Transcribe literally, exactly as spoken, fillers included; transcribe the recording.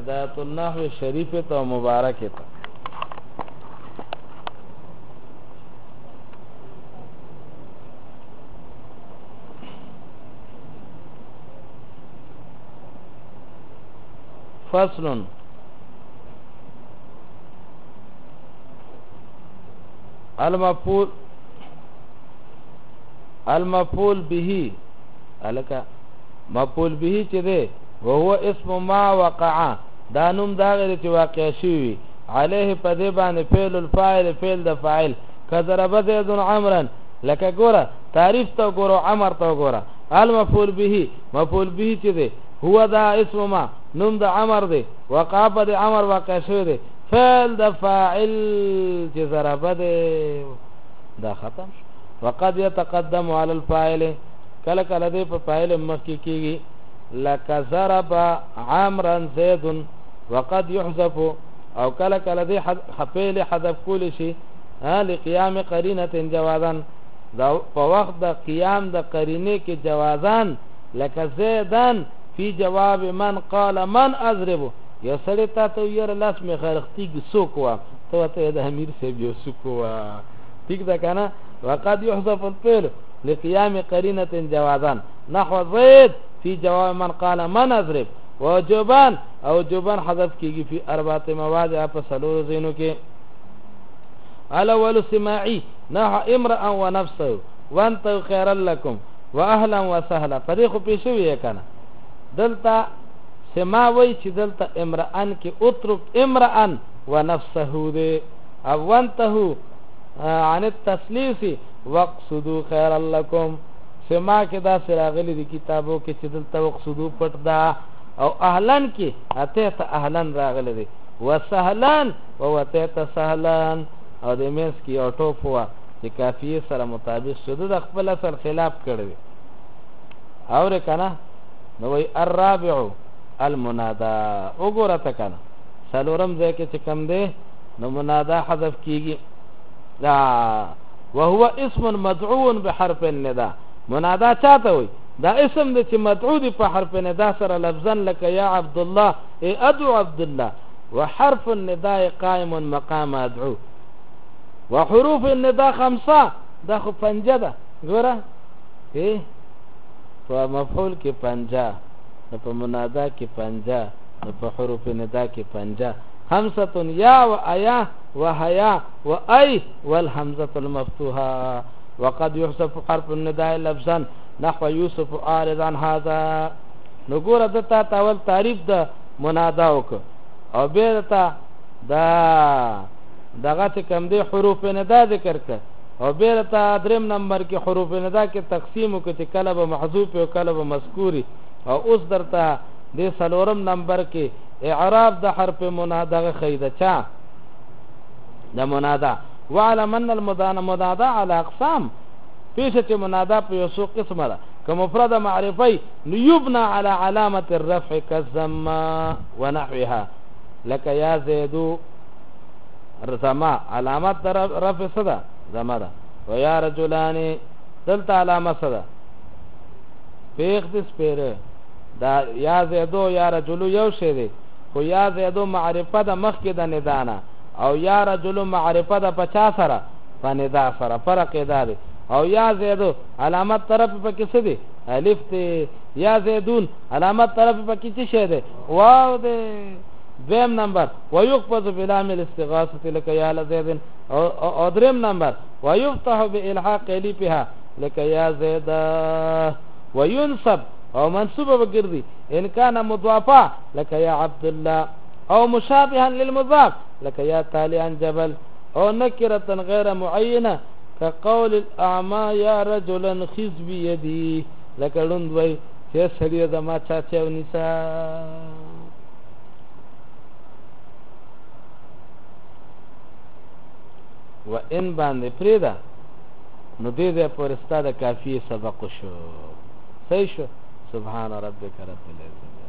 بداية النحو شریفه ته مبارکه ته فصل المفعول المفعول به الکا مفعول به چې ده وهو اسم ما وقع دا نوم دا غیر چې واقع شوی عليه په دې باندې فعل الفاعل فعل د فاعل کضرب زید عمرا لکه ګوره تعریف ته ګوره عمر ته ګوره المفعول به مفعول به چې ده هو دا اسم ما نوم د عمر دی وقع په د عمر واقع شوی دی فعل د فاعل چې ضرب دی دا ختم شو وقد يتقدم على الفاعل کله کله دی په فاعل مخکې کیږي لکه ضرب عمرا زید وقد يحذف او کله کله دی فعل حذف کول شي لقيام قرینه جوازا دا په وخت د قیام د قرینه کې جوازان لکه زیدان فی جواب من قال من اضرب یا سړی تا ته یاره لاس می خرختیږي څوک وه ته ته د امیر صاحب یو څوک وه ټیک ده که نه وقد يحذف الفعل لقيام قرینة جوازا نحو زید فی جواب من قال من اضرب وجوبان او جوبان حذف کیږي فی اربعه مواضع په څلورو ځایونو کې الاول سماعی نحو امرأ ونفسه وانتو خیرا لکم واهلا وسهلا په دې خو پیښوي کنه دلته سما وی چې دلته امرأن کې اترک امرأن ونفسه دې او وانتهو عن التسلیس وقصدو خیر لکم سما کې دا سراغلی دی کتابو کې چې دلته وقصدو پټ دا او اهلن کې اته ته اهلن راغلی دی وسهلان او اته ته سهلان او د مینس کې او ټوپ وا چې کافیه سره مطابق شوه د خپل اصل خلاف کړی اور کنه نو وی الرابع المنادا وګوره تا کنه سلورم ځای کې چې کم دی نو منادا حذف کیږي لا وهو اسم مدعو بحرف النداء منادا چاته وي دا اسم دی چې مدعو دی په حرف ندا سره لفظا لك يا عبد الله ای ادعو عبد الله وحرف النداء قائم مقام ادعو وحروف النداء خمسه دا خو پنځه ده ګوره ای په مفعول کې پنځه په منادا کې پنځه په حروف ندا کې پنځه خمسه یا و ایا و حیا و ای والهمزه المفتوحه وقد يحذف حرف النداء لفظا نحو يوسف اعرض عن هذا نو ګوره دته تاول تعریف د منادا وک او بیرته دا دغه چې کوم دی حروف ندا ذکر ک او بیرته دریم نمبر کې حروف ندا کې تقسیم وک چې کله به محذوف او کله به مذکوري او اوس درته د سلورم نمبر کې اعراب د حرف منادا خیده چا د منادا وعلم ان المضان منادا على اقسام پیشه چې منادا په یو څو قسمه ده که مفرد معرفی یبنى على علامه الرفع كالذم ونحوها لك يا زيد رزما علامات رفع صدا زما ده ويا رجلان دلته علامه صدا پیغ دې سپیره دا یا زیدو یا رجلو یو شی دی خو یا زیدو معرفه د مخکې د ندانه او یا رجلو معرفه د پچا سره په ندا سره فرق دا دی او یا زیدو علامت طرف پکې څه دی الف دی یا زیدون علامت طرف پکې څه شی دی واو دی دویم نمبر ويخفض بلام الاستغاثه لك يا لزيد او دریم نمبر ويفتح بالحاق الفها لك يا زيد وينصب او منصوبه بګردي ان كان مضافا لك يا عبد الله او مشابها للمضاف لك يا تالي عن جبل او نكره غير معينه كقول الاعمى يا رجلا خذ بيدي لك لوند وي چې سړی د ما چا چاو نسا وان باندې پریدا نو دې دې پر استاد کافی سبق شو صحیح شو سبحان ربك رب العزة